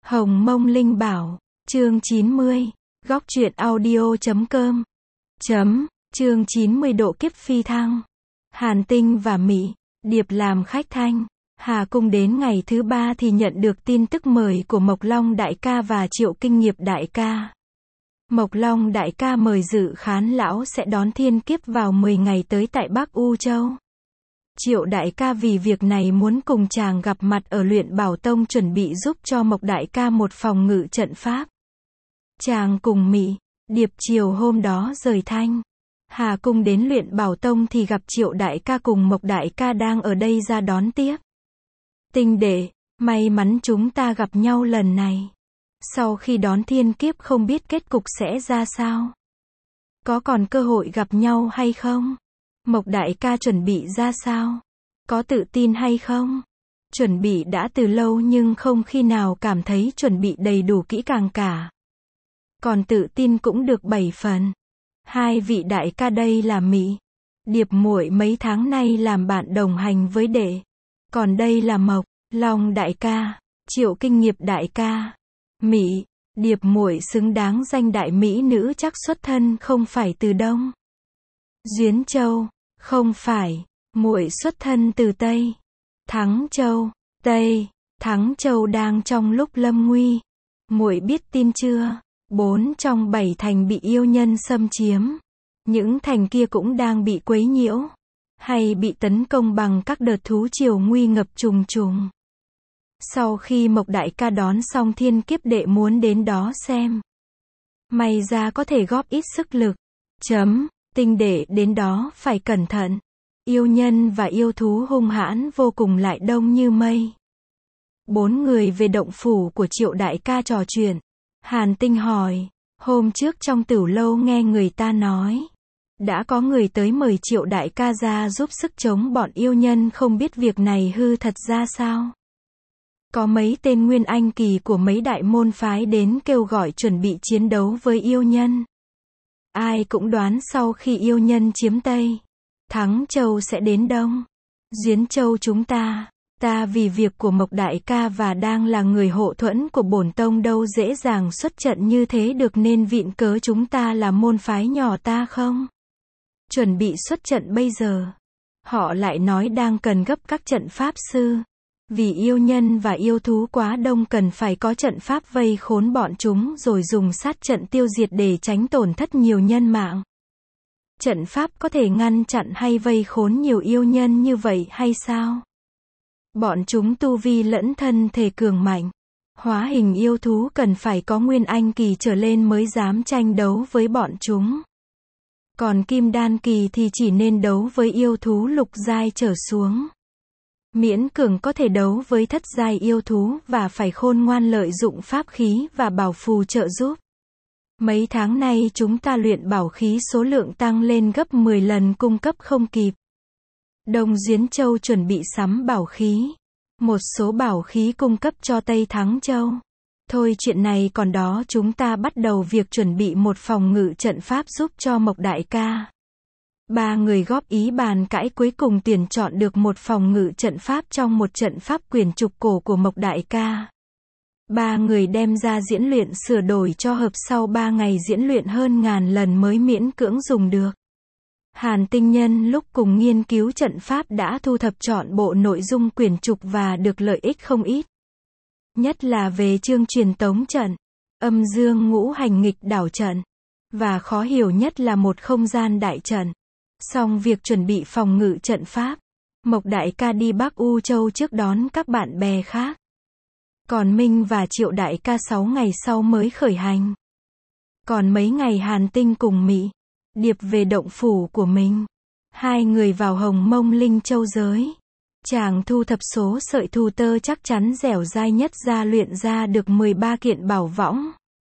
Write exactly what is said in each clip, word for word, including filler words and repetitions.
Hồng Mông Linh Bảo, chương chín mươi, góc truyện audio.com, chấm, chương chín mươi độ kiếp phi thăng. Hàn Tinh và Mị, Điệp làm khách thanh. Hà Cung đến ngày thứ ba thì nhận được tin tức mời của Mộc Long đại ca và Triệu Kinh Nghiệp đại ca. Mộc Long đại ca mời dự khán lão sẽ đón thiên kiếp vào mười ngày tới tại Bắc U Châu. Triệu đại ca vì việc này muốn cùng chàng gặp mặt ở Luyện Bảo Tông chuẩn bị giúp cho Mộc đại ca một phòng ngự trận pháp. Chàng cùng Mị, Điệp chiều hôm đó rời Thanh Hà Cung đến Luyện Bảo Tông thì gặp Triệu đại ca cùng Mộc đại ca đang ở đây ra đón tiếp. Tinh đệ, may mắn chúng ta gặp nhau lần này. Sau khi đón thiên kiếp không biết kết cục sẽ ra sao. Có còn cơ hội gặp nhau hay không? Mộc đại ca chuẩn bị ra sao? Có tự tin hay không? Chuẩn bị đã từ lâu nhưng không khi nào cảm thấy chuẩn bị đầy đủ kỹ càng cả. Còn tự tin cũng được bảy phần. Hai vị đại ca đây là Mị, Điệp muội mấy tháng nay làm bạn đồng hành với đệ. Còn đây là Mộc Long đại ca, Triệu Kinh Nghiệp đại ca. Mị, Điệp muội xứng đáng danh đại mỹ nữ chắc xuất thân không phải từ Đông Duyến Châu, không phải, muội xuất thân từ Tây Thắng Châu. Tây Thắng Châu đang trong lúc lâm nguy. Muội biết tin chưa? Bốn trong bảy thành bị yêu nhân xâm chiếm. Những thành kia cũng đang bị quấy nhiễu, hay bị tấn công bằng các đợt thú triều nguy ngập trùng trùng. Sau khi Mộc đại ca đón xong thiên kiếp đệ muốn đến đó xem. May ra có thể góp ít sức lực. Chấm, tinh đệ đến đó phải cẩn thận. Yêu nhân và yêu thú hung hãn vô cùng lại đông như mây. Bốn người về động phủ của Triệu đại ca trò chuyện. Hàn Tinh hỏi, hôm trước trong tửu lâu nghe người ta nói, đã có người tới mời Triệu đại ca ra giúp sức chống bọn yêu nhân, không biết việc này hư thật ra sao? Có mấy tên nguyên anh kỳ của mấy đại môn phái đến kêu gọi chuẩn bị chiến đấu với yêu nhân. Ai cũng đoán sau khi yêu nhân chiếm Tây Thắng Châu sẽ đến Đông Duyến Châu chúng ta. Ta vì việc của Mộc đại ca và đang là người hộ thuẫn của bổn tông đâu dễ dàng xuất trận như thế được, nên viện cớ chúng ta là môn phái nhỏ ta không chuẩn bị xuất trận bây giờ. Họ lại nói đang cần gấp các trận pháp sư. Vì yêu nhân và yêu thú quá đông cần phải có trận pháp vây khốn bọn chúng rồi dùng sát trận tiêu diệt để tránh tổn thất nhiều nhân mạng. Trận pháp có thể ngăn chặn hay vây khốn nhiều yêu nhân như vậy hay sao? Bọn chúng tu vi lẫn thân thể cường mạnh. Hóa hình yêu thú cần phải có nguyên anh kỳ trở lên mới dám tranh đấu với bọn chúng. Còn kim đan kỳ thì chỉ nên đấu với yêu thú lục giai trở xuống. Miễn cường có thể đấu với thất giai yêu thú và phải khôn ngoan lợi dụng pháp khí và bảo phù trợ giúp. Mấy tháng nay chúng ta luyện bảo khí số lượng tăng lên gấp mười lần, cung cấp không kịp. Đông Duyến Châu chuẩn bị sắm bảo khí. Một số bảo khí cung cấp cho Tây Thắng Châu. Thôi chuyện này còn đó, chúng ta bắt đầu việc chuẩn bị một phòng ngự trận pháp giúp cho Mộc đại ca. Ba người góp ý bàn cãi cuối cùng tuyển chọn được một phòng ngự trận pháp trong một trận pháp quyển trục cổ của Mộc đại ca. Ba người đem ra diễn luyện sửa đổi cho hợp, sau ba ngày diễn luyện hơn ngàn lần mới miễn cưỡng dùng được. Hàn Tinh Nhân lúc cùng nghiên cứu trận pháp đã thu thập trọn bộ nội dung quyển trục và được lợi ích không ít. Nhất là về chương truyền tống trận, âm dương ngũ hành nghịch đảo trận, và khó hiểu nhất là một không gian đại trận. Xong việc chuẩn bị phòng ngự trận pháp, Mộc đại ca đi Bắc U Châu trước đón các bạn bè khác. Còn Minh và Triệu đại ca sáu ngày sau mới khởi hành. Còn mấy ngày Hàn Tinh cùng Mị, Điệp về động phủ của mình. Hai người vào Hồng Mông Linh Châu giới. Chàng thu thập số sợi thù tơ chắc chắn dẻo dai nhất ra, luyện ra được mười ba kiện bảo võng.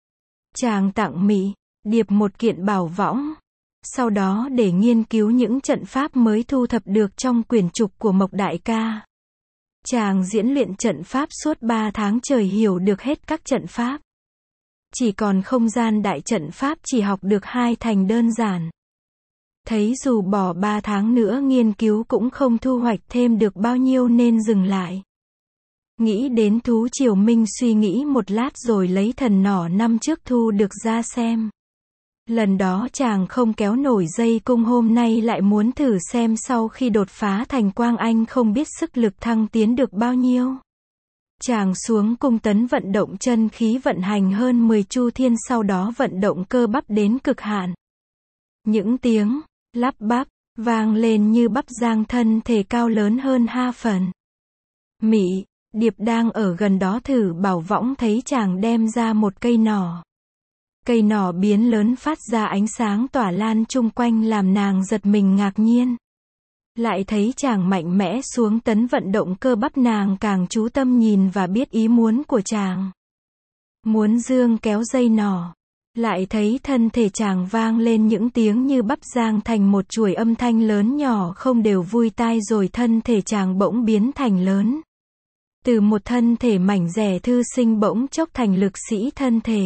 Chàng tặng Mị, Điệp một kiện bảo võng. Sau đó để nghiên cứu những trận pháp mới thu thập được trong quyển trục của Mộc đại ca. Chàng diễn luyện trận pháp suốt ba tháng trời, hiểu được hết các trận pháp. Chỉ còn không gian đại trận pháp chỉ học được hai thành đơn giản. Thấy dù bỏ ba tháng nữa nghiên cứu cũng không thu hoạch thêm được bao nhiêu nên dừng lại. Nghĩ đến thú triều Minh suy nghĩ một lát rồi lấy thần nỏ năm trước thu được ra xem. Lần đó chàng không kéo nổi dây cung, hôm nay lại muốn thử xem sau khi đột phá thành quang anh không biết sức lực thăng tiến được bao nhiêu. Chàng xuống cung tấn vận động chân khí vận hành hơn mười chu thiên, sau đó vận động cơ bắp đến cực hạn. Những tiếng lắp bắp vang lên như bắp rang, thân thể cao lớn hơn ha phần. Mị, Điệp đang ở gần đó thử bảo võng thấy chàng đem ra một cây nỏ. Cây nỏ biến lớn phát ra ánh sáng tỏa lan chung quanh làm nàng giật mình ngạc nhiên. Lại thấy chàng mạnh mẽ xuống tấn vận động cơ bắp, nàng càng chú tâm nhìn và biết ý muốn của chàng. Muốn dương kéo dây nỏ. Lại thấy thân thể chàng vang lên những tiếng như bắp rang thành một chuỗi âm thanh lớn nhỏ không đều vui tai, rồi thân thể chàng bỗng biến thành lớn. Từ một thân thể mảnh dẻ thư sinh bỗng chốc thành lực sĩ thân thể.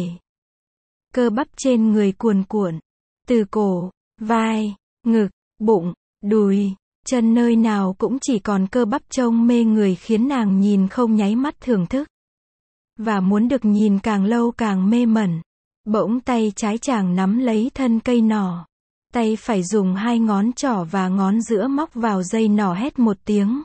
Cơ bắp trên người cuồn cuộn. Từ cổ, vai, ngực, bụng, đùi, chân nơi nào cũng chỉ còn cơ bắp trông mê người, khiến nàng nhìn không nháy mắt thưởng thức. Và muốn được nhìn càng lâu càng mê mẩn. Bỗng tay trái chàng nắm lấy thân cây nỏ. Tay phải dùng hai ngón trỏ và ngón giữa móc vào dây nỏ, hét một tiếng.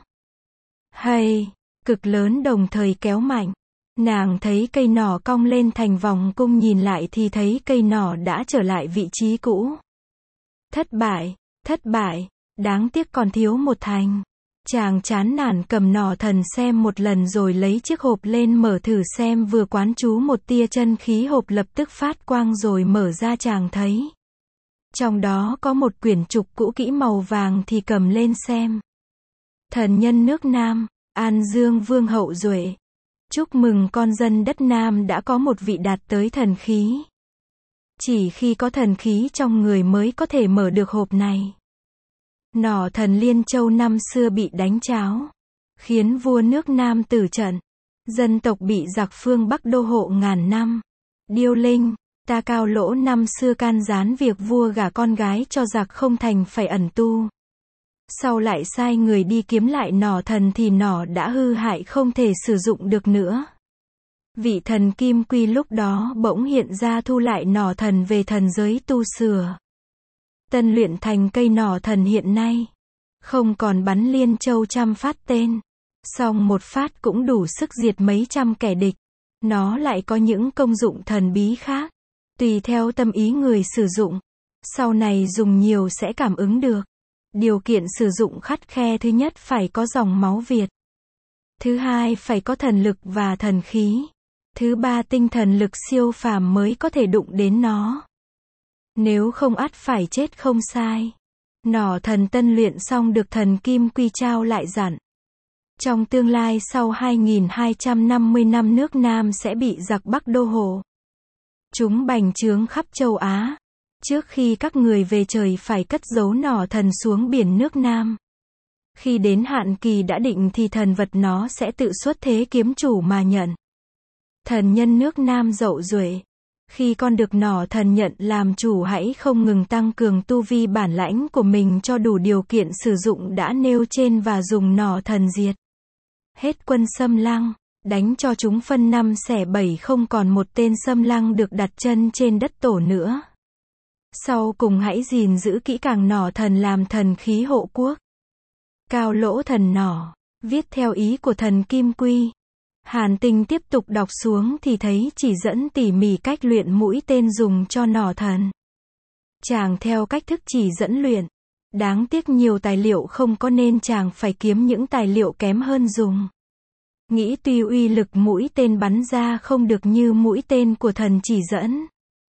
Hay, cực lớn đồng thời kéo mạnh. Nàng thấy cây nỏ cong lên thành vòng cung, nhìn lại thì thấy cây nỏ đã trở lại vị trí cũ. Thất bại, thất bại, đáng tiếc còn thiếu một thành. Chàng chán nản cầm nỏ thần xem một lần rồi lấy chiếc hộp lên mở thử xem, vừa quán chú một tia chân khí, hộp lập tức phát quang rồi mở ra, chàng thấy trong đó có một quyển trục cũ kỹ màu vàng thì cầm lên xem. Thần nhân nước Nam, An Dương Vương Hậu Duệ. Chúc mừng con dân đất Nam đã có một vị đạt tới thần khí. Chỉ khi có thần khí trong người mới có thể mở được hộp này. Nỏ thần Liên Châu năm xưa bị đánh tráo, khiến vua nước Nam tử trận. Dân tộc bị giặc phương Bắc đô hộ ngàn năm. Điêu Linh, ta Cao Lỗ năm xưa can gián việc vua gả con gái cho giặc không thành phải ẩn tu. Sau lại sai người đi kiếm lại nỏ thần thì nỏ đã hư hại không thể sử dụng được nữa. Vị thần Kim Quy lúc đó bỗng hiện ra thu lại nỏ thần về thần giới tu sửa. Tân luyện thành cây nỏ thần hiện nay. Không còn bắn Liên Châu trăm phát tên. Song một phát cũng đủ sức diệt mấy trăm kẻ địch. Nó lại có những công dụng thần bí khác. Tùy theo tâm ý người sử dụng. Sau này dùng nhiều sẽ cảm ứng được. Điều kiện sử dụng khắt khe: thứ nhất phải có dòng máu Việt. Thứ hai phải có thần lực và thần khí. Thứ ba tinh thần lực siêu phàm mới có thể đụng đến nó. Nếu không ắt phải chết không sai. Nỏ thần tân luyện xong được thần Kim Quy trao lại dặn. Trong tương lai sau hai nghìn hai trăm năm mươi năm nước Nam sẽ bị giặc Bắc đô hộ. Chúng bành trướng khắp châu Á. Trước khi các người về trời phải cất giấu nỏ thần xuống biển nước Nam. Khi đến hạn kỳ đã định thì thần vật nó sẽ tự xuất thế kiếm chủ mà nhận. Thần nhân nước Nam Dậu Duệ. Khi con được nỏ thần nhận làm chủ, hãy không ngừng tăng cường tu vi bản lãnh của mình cho đủ điều kiện sử dụng đã nêu trên và dùng nỏ thần diệt hết quân Xâm Lăng, đánh cho chúng phân năm xẻ bảy, không còn một tên Xâm Lăng được đặt chân trên đất Tổ nữa. Sau cùng hãy gìn giữ kỹ càng nỏ thần làm thần khí hộ quốc. Cao Lỗ thần nỏ, viết theo ý của thần Kim Quy. Hàn Tinh tiếp tục đọc xuống thì thấy chỉ dẫn tỉ mỉ cách luyện mũi tên dùng cho nỏ thần. Chàng theo cách thức chỉ dẫn luyện. Đáng tiếc nhiều tài liệu không có nên chàng phải kiếm những tài liệu kém hơn dùng. Nghĩ tuy uy lực mũi tên bắn ra không được như mũi tên của thần chỉ dẫn.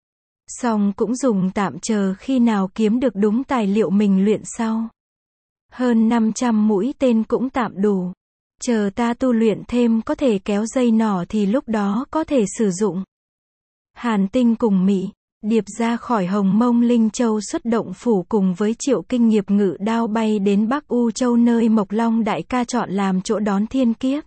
Song cũng dùng tạm chờ khi nào kiếm được đúng tài liệu mình luyện sau. Hơn năm trăm mũi tên cũng tạm đủ. Chờ ta tu luyện thêm có thể kéo dây nỏ thì lúc đó có thể sử dụng. Hàn Tinh cùng Mị, Điệp ra khỏi Hồng Mông Linh Châu xuất động phủ cùng với Triệu Kinh nghiệp ngự đao bay đến Bắc U Châu nơi Mộc Long đại ca chọn làm chỗ đón thiên kiếp.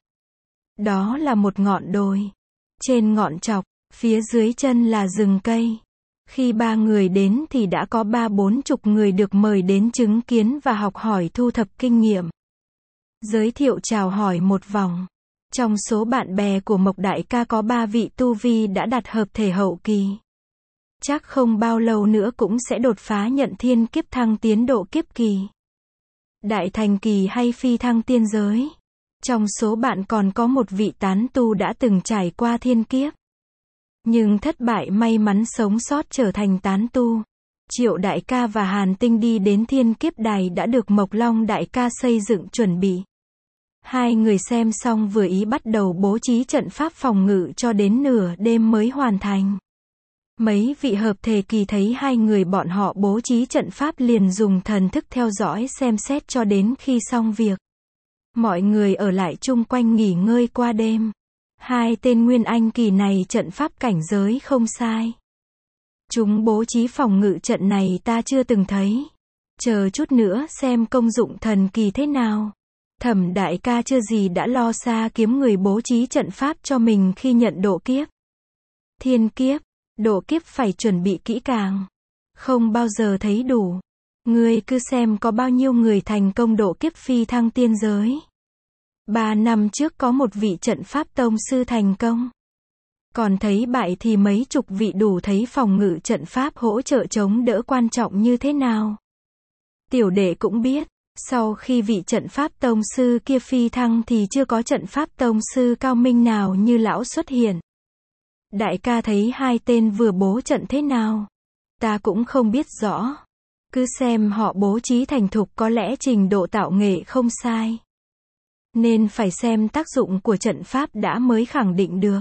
Đó là một ngọn đồi. Trên ngọn chọc, phía dưới chân là rừng cây. Khi ba người đến thì đã có ba bốn chục người được mời đến chứng kiến và học hỏi thu thập kinh nghiệm. Giới thiệu chào hỏi một vòng. Trong số bạn bè của Mộc Đại ca có ba vị tu vi đã đạt hợp thể hậu kỳ. Chắc không bao lâu nữa cũng sẽ đột phá nhận thiên kiếp thăng tiến độ kiếp kỳ. Đại thành kỳ hay phi thăng tiên giới. Trong số bạn còn có một vị tán tu đã từng trải qua thiên kiếp. Nhưng thất bại may mắn sống sót trở thành tán tu. Triệu đại ca và Hàn Tinh đi đến thiên kiếp đài đã được Mộc Long đại ca xây dựng chuẩn bị. Hai người xem xong vừa ý bắt đầu bố trí trận pháp phòng ngự cho đến nửa đêm mới hoàn thành. Mấy vị hợp thể kỳ thấy hai người bọn họ bố trí trận pháp liền dùng thần thức theo dõi xem xét cho đến khi xong việc. Mọi người ở lại chung quanh nghỉ ngơi qua đêm. Hai tên nguyên anh kỳ này trận pháp cảnh giới không sai. Chúng bố trí phòng ngự trận này ta chưa từng thấy. Chờ chút nữa xem công dụng thần kỳ thế nào. Thẩm đại ca chưa gì đã lo xa kiếm người bố trí trận pháp cho mình khi nhận độ kiếp. Thiên kiếp, độ kiếp phải chuẩn bị kỹ càng. Không bao giờ thấy đủ. Ngươi cứ xem có bao nhiêu người thành công độ kiếp phi thăng tiên giới. Ba năm trước có một vị trận pháp tông sư thành công. Còn thấy bại thì mấy chục vị đủ thấy phòng ngự trận pháp hỗ trợ chống đỡ quan trọng như thế nào. Tiểu đệ cũng biết, sau khi vị trận pháp tông sư kia phi thăng thì chưa có trận pháp tông sư cao minh nào như lão xuất hiện. Đại ca thấy hai tên vừa bố trận thế nào? Ta cũng không biết rõ. Cứ xem họ bố trí thành thục có lẽ trình độ tạo nghệ không sai. Nên phải xem tác dụng của trận pháp đã mới khẳng định được.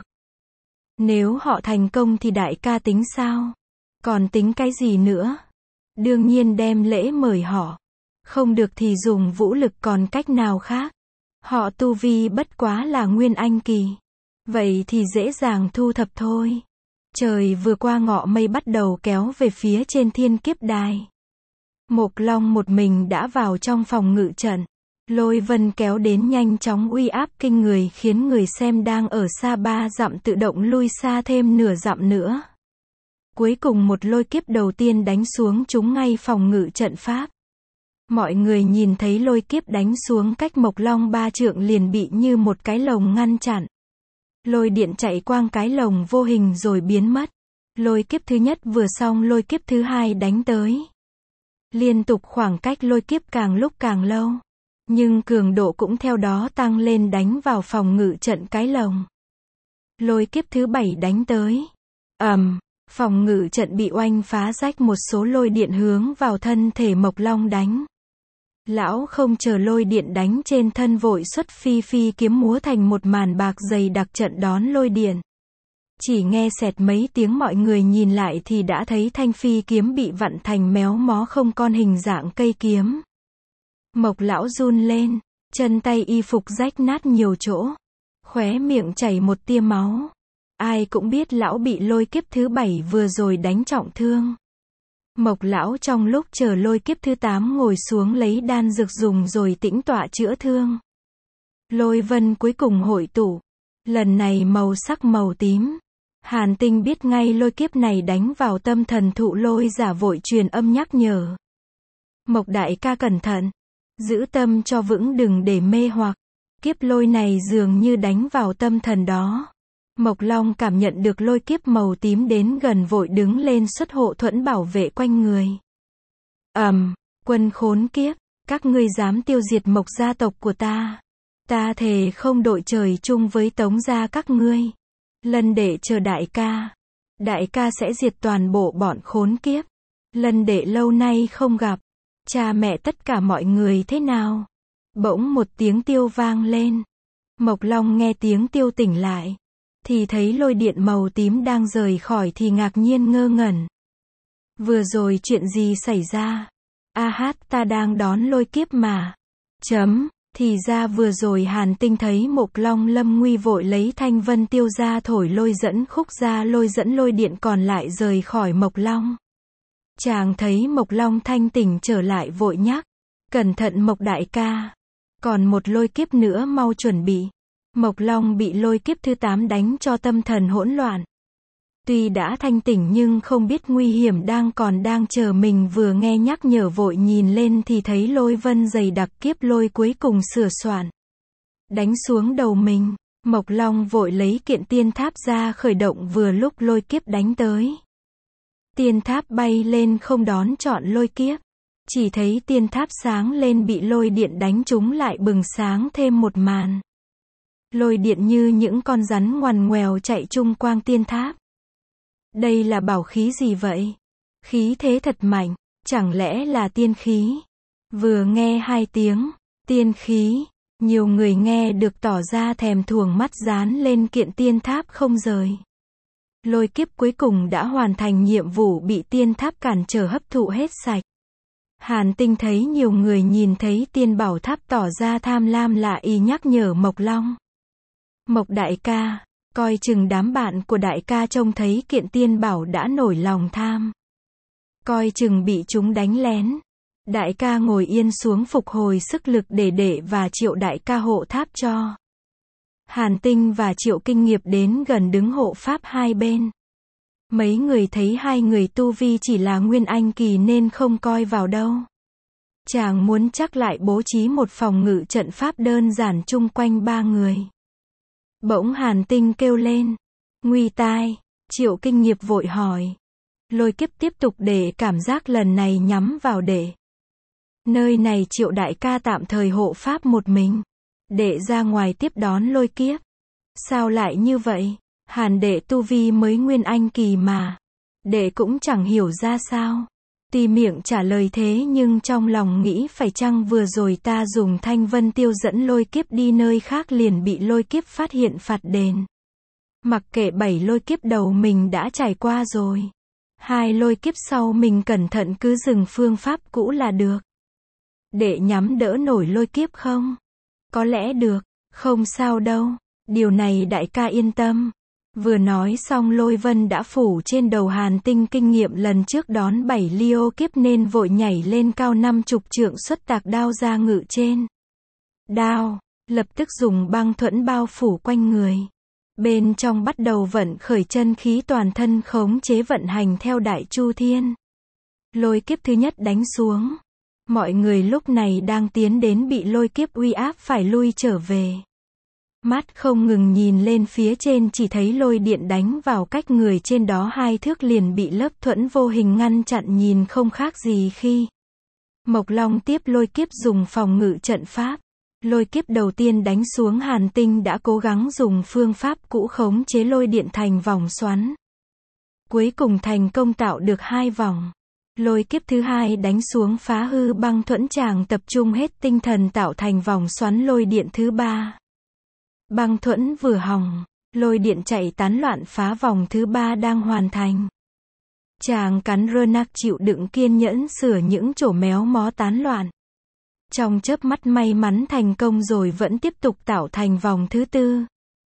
Nếu họ thành công thì đại ca tính sao? Còn tính cái gì nữa? Đương nhiên đem lễ mời họ. Không được thì dùng vũ lực còn cách nào khác. Họ tu vi bất quá là nguyên anh kỳ. Vậy thì dễ dàng thu thập thôi. Trời vừa qua ngọ mây bắt đầu kéo về phía trên thiên kiếp đài. Mộc Long một mình đã vào trong phòng ngự trận. Lôi vân kéo đến nhanh chóng uy áp kinh người khiến người xem đang ở xa ba dặm tự động lui xa thêm nửa dặm nữa. Cuối cùng một lôi kiếp đầu tiên đánh xuống chúng ngay phòng ngự trận pháp. Mọi người nhìn thấy lôi kiếp đánh xuống cách Mộc Long ba trượng liền bị như một cái lồng ngăn chặn. Lôi điện chạy quang cái lồng vô hình rồi biến mất. Lôi kiếp thứ nhất vừa xong lôi kiếp thứ hai đánh tới. Liên tục khoảng cách lôi kiếp càng lúc càng lâu. Nhưng cường độ cũng theo đó tăng lên đánh vào phòng ngự trận cái lồng. Lôi kiếp thứ bảy đánh tới. ầm, um, phòng ngự trận bị oanh phá rách một số lôi điện hướng vào thân thể Mộc Long đánh. Lão không chờ lôi điện đánh trên thân vội xuất phi phi kiếm múa thành một màn bạc dày đặc trận đón lôi điện. Chỉ nghe xẹt mấy tiếng mọi người nhìn lại thì đã thấy thanh phi kiếm bị vặn thành méo mó không con hình dạng cây kiếm. Mộc lão run lên, chân tay y phục rách nát nhiều chỗ. Khóe miệng chảy một tia máu. Ai cũng biết lão bị lôi kiếp thứ bảy vừa rồi đánh trọng thương. Mộc lão trong lúc chờ lôi kiếp thứ tám ngồi xuống lấy đan dược dùng rồi tĩnh tọa chữa thương. Lôi vân cuối cùng hội tụ. Lần này màu sắc màu tím. Hàn Tinh biết ngay lôi kiếp này đánh vào tâm thần thụ lôi giả vội truyền âm nhắc nhở. Mộc đại ca cẩn thận. Giữ tâm cho vững đừng để mê hoặc. Kiếp lôi này dường như đánh vào tâm thần đó. Mộc Long cảm nhận được lôi kiếp màu tím đến gần vội đứng lên xuất hộ thuẫn bảo vệ quanh người. ầm, um, quân khốn kiếp, các ngươi dám tiêu diệt Mộc gia tộc của ta. Ta thề không đội trời chung với Tống gia các ngươi. Lân đệ chờ đại ca. Đại ca sẽ diệt toàn bộ bọn khốn kiếp. Lân đệ lâu nay không gặp. Cha mẹ tất cả mọi người thế nào? Bỗng một tiếng tiêu vang lên. Mộc Long nghe tiếng tiêu tỉnh lại. Thì thấy lôi điện màu tím đang rời khỏi thì ngạc nhiên ngơ ngẩn. Vừa rồi chuyện gì xảy ra? A hát ta đang đón lôi kiếp mà. Chấm, thì ra vừa rồi Hàn Tinh thấy Mộc Long lâm nguy vội lấy thanh vân tiêu ra thổi lôi dẫn khúc ra lôi dẫn lôi điện còn lại rời khỏi Mộc Long. Chàng thấy Mộc Long thanh tỉnh trở lại vội nhắc. Cẩn thận Mộc đại ca. Còn một lôi kiếp nữa mau chuẩn bị. Mộc Long bị lôi kiếp thứ tám đánh cho tâm thần hỗn loạn. Tuy đã thanh tỉnh nhưng không biết nguy hiểm đang còn đang chờ mình vừa nghe nhắc nhở vội nhìn lên thì thấy lôi vân dày đặc kiếp lôi cuối cùng sửa soạn. Đánh xuống đầu mình. Mộc Long vội lấy kiện tiên tháp ra khởi động vừa lúc lôi kiếp đánh tới. Tiên tháp bay lên không đón chọn lôi kiếp. Chỉ thấy tiên tháp sáng lên bị lôi điện đánh trúng lại bừng sáng thêm một màn. Lôi điện như những con rắn ngoằn ngoèo chạy chung quanh tiên tháp. Đây là bảo khí gì vậy? Khí thế thật mạnh, chẳng lẽ là tiên khí? Vừa nghe hai tiếng, tiên khí, nhiều người nghe được tỏ ra thèm thuồng mắt dán lên kiện tiên tháp không rời. Lôi kiếp cuối cùng đã hoàn thành nhiệm vụ bị tiên tháp cản trở hấp thụ hết sạch. Hàn Tinh thấy nhiều người nhìn thấy tiên bảo tháp tỏ ra tham lam lạ y nhắc nhở Mộc Long. Mộc đại ca, coi chừng đám bạn của đại ca trông thấy kiện tiên bảo đã nổi lòng tham. Coi chừng bị chúng đánh lén. Đại ca ngồi yên xuống phục hồi sức lực để Đệ và Triệu đại ca hộ tháp cho. Hàn Tinh và Triệu Kinh Nghiệp đến gần đứng hộ pháp hai bên. Mấy người thấy hai người tu vi chỉ là nguyên anh kỳ nên không coi vào đâu. Chàng muốn chắc lại bố trí một phòng ngự trận pháp đơn giản chung quanh ba người. Bỗng Hàn Tinh kêu lên. Nguy tai, Triệu Kinh Nghiệp vội hỏi. Lôi kiếp tiếp tục để cảm giác lần này nhắm vào Đệ. Nơi này Triệu đại ca tạm thời hộ pháp một mình. Đệ ra ngoài tiếp đón lôi kiếp. Sao lại như vậy? Hàn đệ tu vi mới nguyên anh kỳ mà. Đệ cũng chẳng hiểu ra sao. Tuy miệng trả lời thế nhưng trong lòng nghĩ phải chăng vừa rồi ta dùng thanh vân tiêu dẫn lôi kiếp đi nơi khác liền bị lôi kiếp phát hiện phạt đền. Mặc kệ bảy lôi kiếp đầu mình đã trải qua rồi. Hai lôi kiếp sau mình cẩn thận cứ dừng phương pháp cũ là được. Đệ nhắm đỡ nổi lôi kiếp không? Có lẽ được, không sao đâu. Điều này đại ca yên tâm. Vừa nói xong lôi vân đã phủ trên đầu Hàn Tinh kinh nghiệm lần trước đón bảy liô kiếp nên vội nhảy lên cao năm chục trượng xuất tạc đao ra ngự trên. Đao, lập tức dùng băng thuẫn bao phủ quanh người. Bên trong bắt đầu vận khởi chân khí toàn thân khống chế vận hành theo đại chu thiên. Lôi kiếp thứ nhất đánh xuống. Mọi người lúc này đang tiến đến bị lôi kiếp uy áp phải lui trở về. Mắt không ngừng nhìn lên phía trên chỉ thấy lôi điện đánh vào cách người trên đó hai thước liền bị lớp thuẫn vô hình ngăn chặn nhìn không khác gì khi Mộc Long tiếp lôi kiếp dùng phòng ngự trận pháp. Lôi kiếp đầu tiên đánh xuống Hàn Tinh đã cố gắng dùng phương pháp cũ khống chế lôi điện thành vòng xoắn. Cuối cùng thành công tạo được hai vòng. Lôi kiếp thứ hai đánh xuống phá hư băng thuẫn chàng tập trung hết tinh thần tạo thành vòng xoắn lôi điện thứ ba. Băng thuẫn vừa hỏng, lôi điện chạy tán loạn phá vòng thứ ba đang hoàn thành. Chàng cắn rơ nắc chịu đựng kiên nhẫn sửa những chỗ méo mó tán loạn. Trong chớp mắt may mắn thành công rồi vẫn tiếp tục tạo thành vòng thứ tư.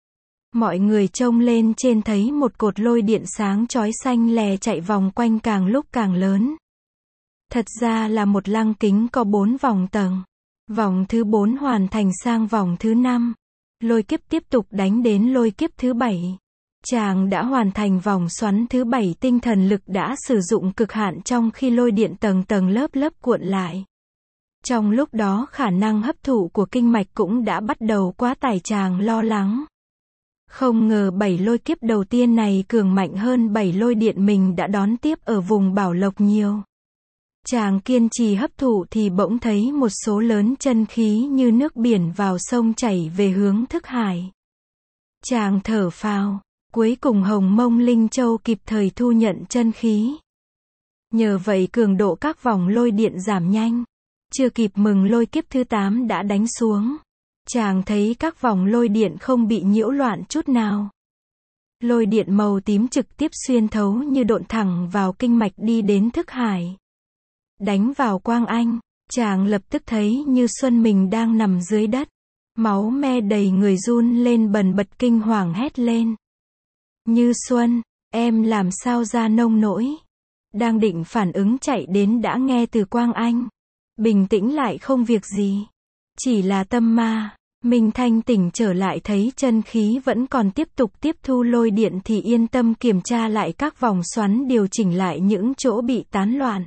Mọi người trông lên trên thấy một cột lôi điện sáng chói xanh lè chạy vòng quanh càng lúc càng lớn. Thật ra là một lăng kính có bốn vòng tầng. Vòng thứ bốn hoàn thành sang vòng thứ năm. Lôi kiếp tiếp tục đánh đến lôi kiếp thứ bảy. Chàng đã hoàn thành vòng xoắn thứ bảy, tinh thần lực đã sử dụng cực hạn trong khi lôi điện tầng tầng lớp lớp cuộn lại. Trong lúc đó khả năng hấp thụ của kinh mạch cũng đã bắt đầu quá tải, chàng lo lắng. Không ngờ bảy lôi kiếp đầu tiên này cường mạnh hơn bảy lôi điện mình đã đón tiếp ở vùng Bảo Lộc nhiều. Chàng kiên trì hấp thụ thì bỗng thấy một số lớn chân khí như nước biển vào sông chảy về hướng thức hải. Chàng thở phào, cuối cùng Hồng Mông Linh Châu kịp thời thu nhận chân khí. Nhờ vậy cường độ các vòng lôi điện giảm nhanh. Chưa kịp mừng lôi kiếp thứ tám đã đánh xuống. Chàng thấy các vòng lôi điện không bị nhiễu loạn chút nào. Lôi điện màu tím trực tiếp xuyên thấu như độn thẳng vào kinh mạch đi đến thức hải. Đánh vào quang anh, chàng lập tức thấy như Xuân mình đang nằm dưới đất. Máu me đầy người run lên bần bật kinh hoàng hét lên. Như Xuân, em làm sao ra nông nỗi. Đang định phản ứng chạy đến đã nghe từ quang anh. Bình tĩnh lại, không việc gì. Chỉ là tâm ma. Mình thanh tỉnh trở lại thấy chân khí vẫn còn tiếp tục tiếp thu lôi điện thì yên tâm kiểm tra lại các vòng xoắn, điều chỉnh lại những chỗ bị tán loạn.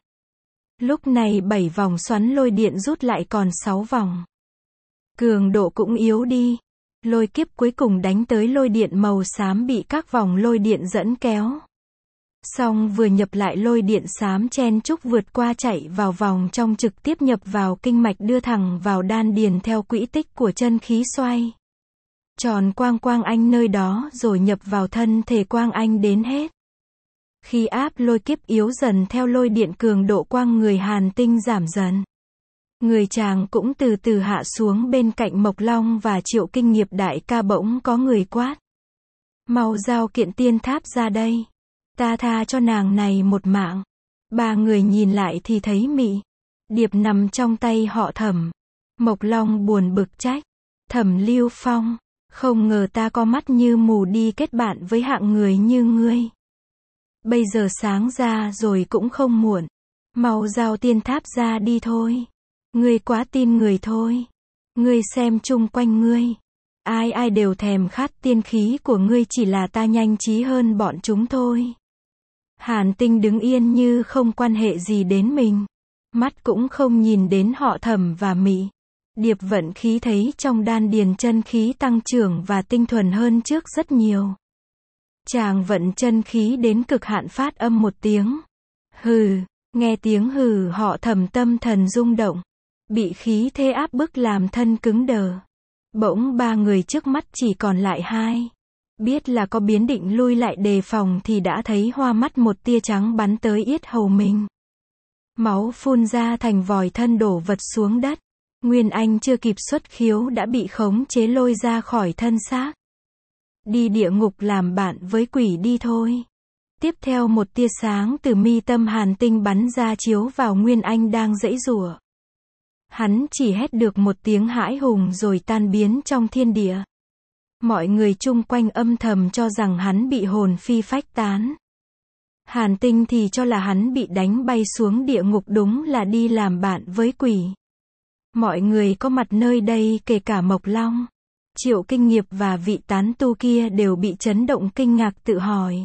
Lúc này bảy vòng xoắn lôi điện rút lại còn sáu vòng. Cường độ cũng yếu đi. Lôi kiếp cuối cùng đánh tới lôi điện màu xám bị các vòng lôi điện dẫn kéo. Xong vừa nhập lại lôi điện xám chen chúc vượt qua chạy vào vòng trong trực tiếp nhập vào kinh mạch đưa thẳng vào đan điền theo quỹ tích của chân khí xoay. Tròn quang quang anh nơi đó rồi nhập vào thân thể quang anh đến hết. Khi áp lôi kiếp yếu dần theo lôi điện cường độ quang người Hàn Tinh giảm dần. Người chàng cũng từ từ hạ xuống bên cạnh Mộc Long và Triệu Kinh Nghiệp đại ca bỗng có người quát. Mau giao kiện tiên tháp ra đây. Ta tha cho nàng này một mạng. Ba người nhìn lại thì thấy Mị Điệp nằm trong tay họ Thẩm. Mộc Long buồn bực trách. Thẩm Lưu Phong, không ngờ ta có mắt như mù đi kết bạn với hạng người như ngươi. Bây giờ sáng ra rồi cũng không muộn. Mau giao tiên tháp ra đi thôi. Ngươi quá tin người thôi. Ngươi xem chung quanh ngươi. Ai ai đều thèm khát tiên khí của ngươi, chỉ là ta nhanh trí hơn bọn chúng thôi. Hàn Tinh đứng yên như không quan hệ gì đến mình. Mắt cũng không nhìn đến họ Thẩm và Mị Điệp vận khí, thấy trong đan điền chân khí tăng trưởng và tinh thuần hơn trước rất nhiều. Chàng vận chân khí đến cực hạn phát âm một tiếng. Hừ, nghe tiếng hừ họ Thẩm tâm thần rung động. Bị khí thế áp bức làm thân cứng đờ. Bỗng ba người trước mắt chỉ còn lại hai. Biết là có biến, định lui lại đề phòng thì đã thấy hoa mắt một tia trắng bắn tới yết hầu mình. Máu phun ra thành vòi, thân đổ vật xuống đất. Nguyên Anh chưa kịp xuất khiếu đã bị khống chế lôi ra khỏi thân xác. Đi địa ngục làm bạn với quỷ đi thôi. Tiếp theo một tia sáng từ mi tâm Hàn Tinh bắn ra chiếu vào Nguyên Anh đang giãy giụa. Hắn chỉ hét được một tiếng hãi hùng rồi tan biến trong thiên địa. Mọi người chung quanh âm thầm cho rằng hắn bị hồn phi phách tán. Hàn Tinh thì cho là hắn bị đánh bay xuống địa ngục, đúng là đi làm bạn với quỷ. Mọi người có mặt nơi đây kể cả Mộc Long, Triệu Kinh Nghiệp và vị tán tu kia đều bị chấn động kinh ngạc tự hỏi.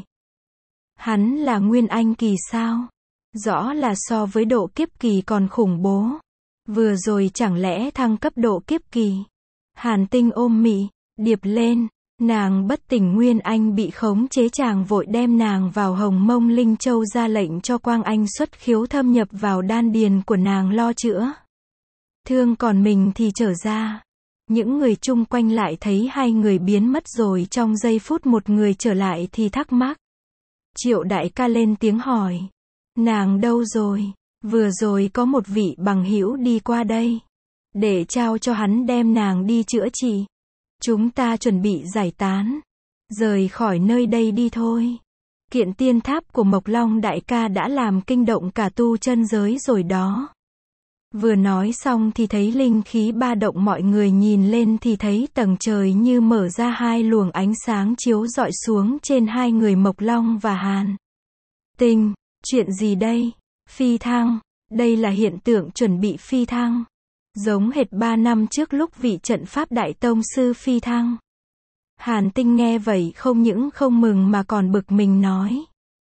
Hắn là Nguyên Anh kỳ sao? Rõ là so với độ kiếp kỳ còn khủng bố. Vừa rồi chẳng lẽ thăng cấp độ kiếp kỳ? Hàn Tinh ôm Mị Điệp lên, nàng bất tỉnh, Nguyên Anh bị khống chế, chàng vội đem nàng vào Hồng Mông Linh Châu, ra lệnh cho Quang Anh xuất khiếu thâm nhập vào đan điền của nàng lo chữa thương, còn mình thì trở ra. Những người chung quanh lại thấy hai người biến mất rồi trong giây phút một người trở lại thì thắc mắc. Triệu đại ca lên tiếng hỏi. Nàng đâu rồi? Vừa rồi có một vị bằng hữu đi qua đây. Để trao cho hắn đem nàng đi chữa trị. Chúng ta chuẩn bị giải tán. Rời khỏi nơi đây đi thôi. Kiện tiên tháp của Mộc Long đại ca đã làm kinh động cả tu chân giới rồi đó. Vừa nói xong thì thấy linh khí ba động, mọi người nhìn lên thì thấy tầng trời như mở ra, hai luồng ánh sáng chiếu rọi xuống trên hai người Mộc Long và Hàn Tinh. Chuyện gì đây? Phi thăng. Đây là hiện tượng chuẩn bị phi thăng. Giống hệt ba năm trước lúc vị trận pháp đại tông sư phi thăng. Hàn Tinh nghe vậy không những không mừng mà còn bực mình nói.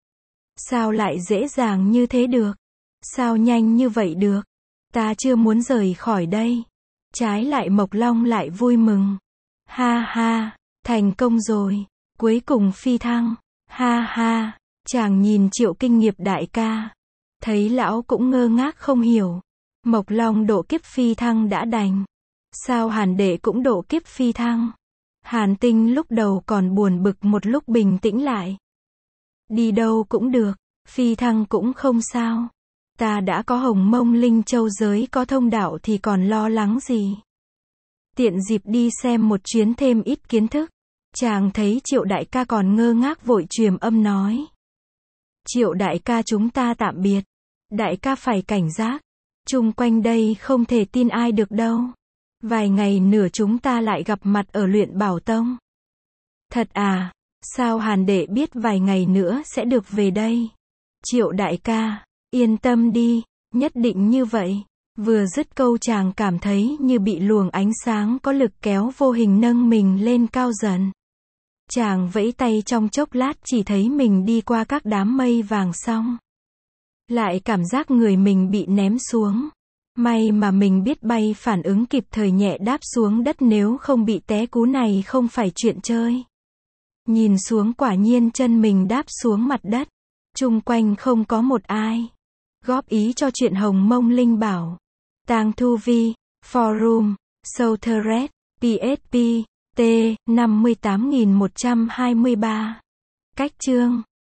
Sao lại dễ dàng như thế được? Sao nhanh như vậy được? Ta chưa muốn rời khỏi đây. Trái lại Mộc Long lại vui mừng. Ha ha, thành công rồi. Cuối cùng phi thăng. Ha ha, chàng nhìn Triệu Kinh Nghiệp đại ca. Thấy lão cũng ngơ ngác không hiểu. Mộc Long độ kiếp phi thăng đã đành. Sao Hàn đệ cũng độ kiếp phi thăng? Hàn Tinh lúc đầu còn buồn bực, một lúc bình tĩnh lại. Đi đâu cũng được, phi thăng cũng không sao. Ta đã có Hồng Mông Linh Châu giới có thông đạo thì còn lo lắng gì. Tiện dịp đi xem một chuyến thêm ít kiến thức. Chàng thấy Triệu đại ca còn ngơ ngác vội truyền âm nói. Triệu đại ca, chúng ta tạm biệt. Đại ca phải cảnh giác. Chung quanh đây không thể tin ai được đâu. Vài ngày nữa chúng ta lại gặp mặt ở Luyện Bảo Tông. Thật à? Sao Hàn đệ biết vài ngày nữa sẽ được về đây? Triệu đại ca, yên tâm đi, nhất định như vậy. Vừa dứt câu chàng cảm thấy như bị luồng ánh sáng có lực kéo vô hình nâng mình lên cao dần. Chàng vẫy tay trong chốc lát chỉ thấy mình đi qua các đám mây vàng xong. Lại cảm giác người mình bị ném xuống. May mà mình biết bay phản ứng kịp thời nhẹ đáp xuống đất, nếu không bị té cú này không phải chuyện chơi. Nhìn xuống quả nhiên chân mình đáp xuống mặt đất. Chung quanh không có một ai. Góp ý cho chuyện Hồng Mông Linh bảo. Tang Thu Vi, Forum, Southred, pê ét pê, T, năm mươi tám nghìn một trăm hai mươi ba. Cách chương